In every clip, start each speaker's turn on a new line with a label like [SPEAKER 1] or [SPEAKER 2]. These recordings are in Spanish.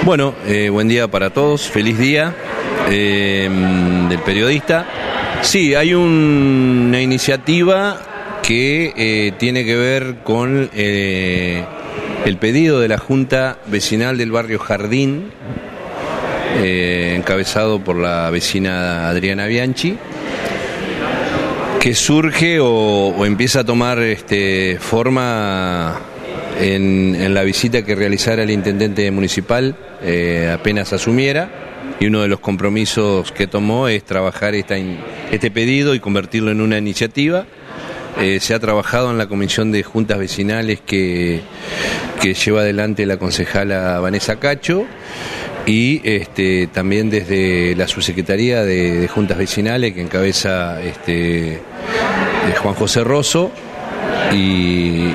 [SPEAKER 1] Bueno, buen día para todos, feliz día del periodista. Sí, hay una iniciativa que tiene que ver con el pedido de la Junta Vecinal del barrio Jardín, encabezado por la vecina Adriana Bianchi, que surge o empieza a tomar forma en la visita que realizara el intendente municipal apenas asumiera, y uno de los compromisos que tomó es trabajar este pedido y convertirlo en una iniciativa. Se ha trabajado en la comisión de juntas vecinales que lleva adelante la concejala Vanessa Cacho, y también desde la subsecretaría de juntas vecinales que encabeza Juan José Rosso y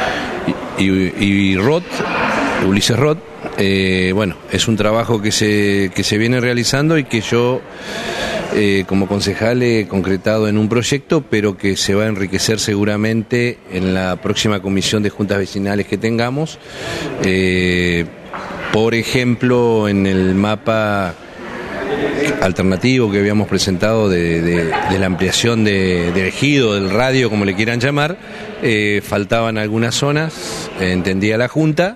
[SPEAKER 1] Ulises Roth. Bueno, es un trabajo que se viene realizando y que yo como concejal he concretado en un proyecto, pero que se va a enriquecer seguramente en la próxima comisión de juntas vecinales que tengamos. Por ejemplo, en el mapa alternativo que habíamos presentado de la ampliación del ejido, del radio, como le quieran llamar, faltaban algunas zonas, entendía la Junta,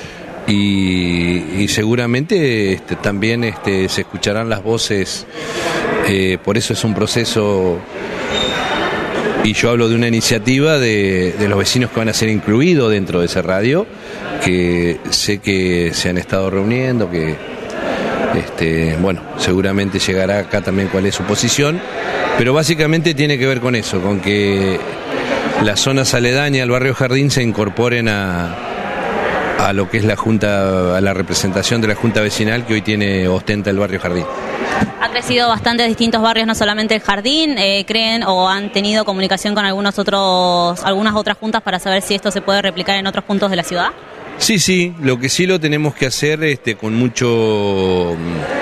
[SPEAKER 1] y seguramente también se escucharán las voces. Por eso es un proceso, y yo hablo de una iniciativa de los vecinos que van a ser incluidos dentro de ese radio, que sé que se han estado reuniendo, que bueno, seguramente llegará acá también cuál es su posición, pero básicamente tiene que ver con eso, con que las zonas aledañas al barrio Jardín se incorporen a lo que es la Junta, a la representación de la Junta Vecinal que hoy ostenta el barrio Jardín.
[SPEAKER 2] Ha crecido bastante distintos barrios, no solamente el Jardín. ¿Creen o han tenido comunicación con algunas otras juntas para saber si esto se puede replicar en otros puntos de la ciudad?
[SPEAKER 1] Sí, lo que sí lo tenemos que hacer con mucho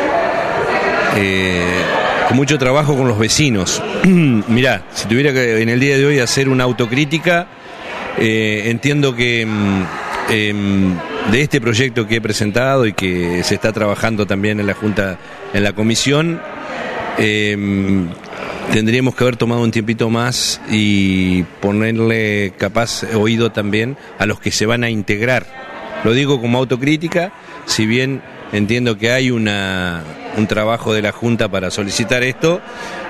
[SPEAKER 1] trabajo con los vecinos. Mirá, si tuviera que en el día de hoy hacer una autocrítica, entiendo que de este proyecto que he presentado y que se está trabajando también en la Junta, en la comisión, tendríamos que haber tomado un tiempito más y ponerle capaz oído también a los que se van a integrar. Lo digo como autocrítica, si bien entiendo que hay un trabajo de la Junta para solicitar esto,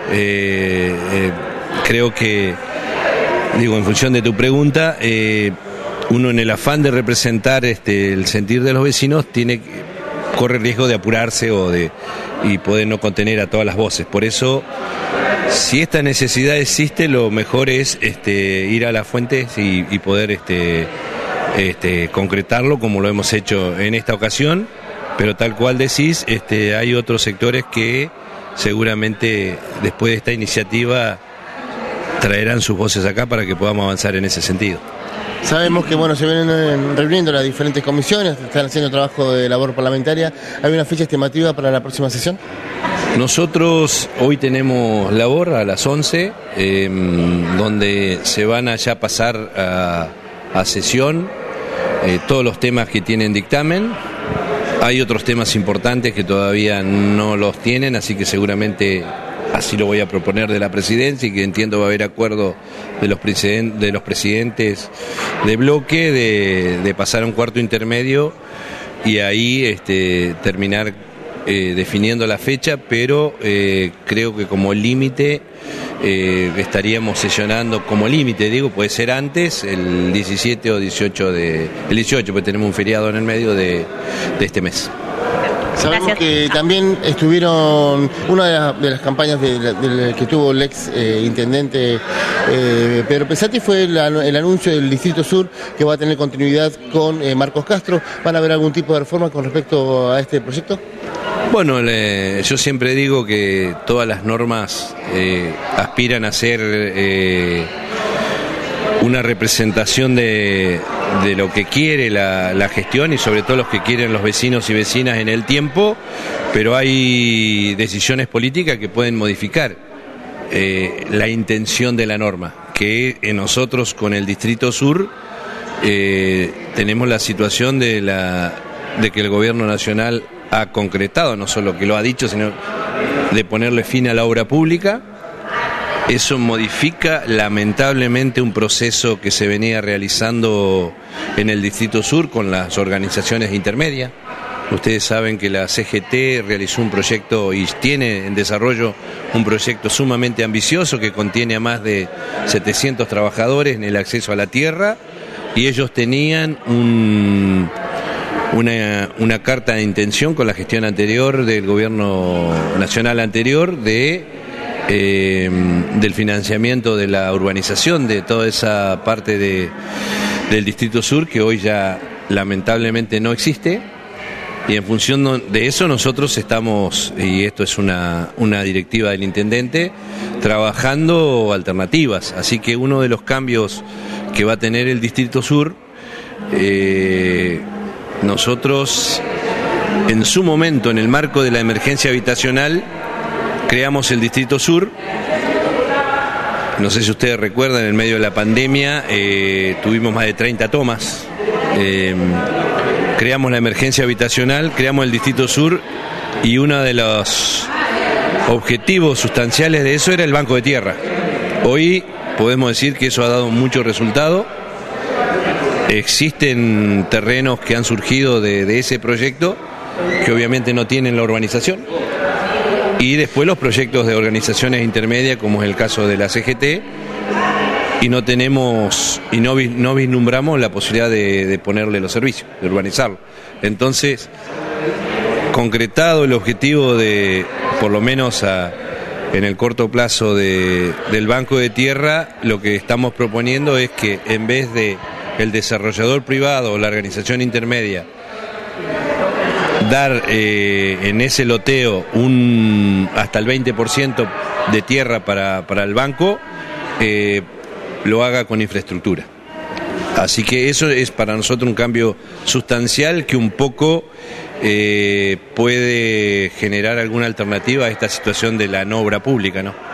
[SPEAKER 1] creo que, en función de tu pregunta, uno en el afán de representar el sentir de los vecinos corre riesgo de apurarse y poder no contener a todas las voces. Por eso, si esta necesidad existe, lo mejor es ir a las fuentes y poder concretarlo como lo hemos hecho en esta ocasión, pero tal cual decís, hay otros sectores que seguramente después de esta iniciativa traerán sus voces acá para que podamos avanzar en ese sentido.
[SPEAKER 3] Sabemos que se vienen reuniendo las diferentes comisiones, están haciendo trabajo de labor parlamentaria. ¿Hay una fecha estimativa para la próxima sesión?
[SPEAKER 1] Nosotros hoy tenemos labor a las 11, donde se van a ya pasar a sesión todos los temas que tienen dictamen. Hay otros temas importantes que todavía no los tienen, así que seguramente así lo voy a proponer de la presidencia, y que entiendo va a haber acuerdo de los presidentes de bloque de pasar a un cuarto intermedio y ahí terminar definiendo la fecha, pero creo que como límite estaríamos sesionando como límite, puede ser antes, el 17 o 18 el 18, porque tenemos un feriado en el medio de este mes.
[SPEAKER 3] Sabemos que también estuvieron, una de las campañas que tuvo el ex intendente Pedro Pesati fue el anuncio del Distrito Sur, que va a tener continuidad con Marcos Castro. ¿Van a haber algún tipo de reforma con respecto a este proyecto?
[SPEAKER 1] Bueno, yo siempre digo que todas las normas aspiran a ser una representación de lo que quiere la gestión, y sobre todo los que quieren los vecinos y vecinas en el tiempo, pero hay decisiones políticas que pueden modificar la intención de la norma, que nosotros con el Distrito Sur tenemos la situación de de que el gobierno nacional ha concretado, no solo que lo ha dicho, sino de ponerle fin a la obra pública. Eso modifica lamentablemente un proceso que se venía realizando en el Distrito Sur con las organizaciones intermedias. Ustedes saben que la CGT realizó un proyecto y tiene en desarrollo un proyecto sumamente ambicioso que contiene a más de 700 trabajadores en el acceso a la tierra, y ellos tenían una carta de intención con la gestión anterior del gobierno nacional anterior del financiamiento de la urbanización de toda esa parte del Distrito Sur, que hoy ya lamentablemente no existe, y en función de eso nosotros estamos, y esto es una directiva del intendente, trabajando alternativas. Así que uno de los cambios que va a tener el Distrito Sur, nosotros en su momento, en el marco de la emergencia habitacional, creamos el Distrito Sur. No sé si ustedes recuerdan, en el medio de la pandemia tuvimos más de 30 tomas. Creamos la emergencia habitacional, creamos el Distrito Sur, y uno de los objetivos sustanciales de eso era el banco de tierra. Hoy podemos decir que eso ha dado mucho resultado. Existen terrenos que han surgido de ese proyecto que obviamente no tienen la urbanización. Y después los proyectos de organizaciones intermedias, como es el caso de la CGT, y no tenemos y no vislumbramos la posibilidad de ponerle los servicios, de urbanizarlo. Entonces, concretado el objetivo de, por lo menos en el corto plazo del banco de tierra, lo que estamos proponiendo es que en vez de el desarrollador privado o la organización intermedia dar en ese loteo hasta el 20% de tierra para el banco, lo haga con infraestructura. Así que eso es para nosotros un cambio sustancial que un poco puede generar alguna alternativa a esta situación de la no obra pública, ¿no?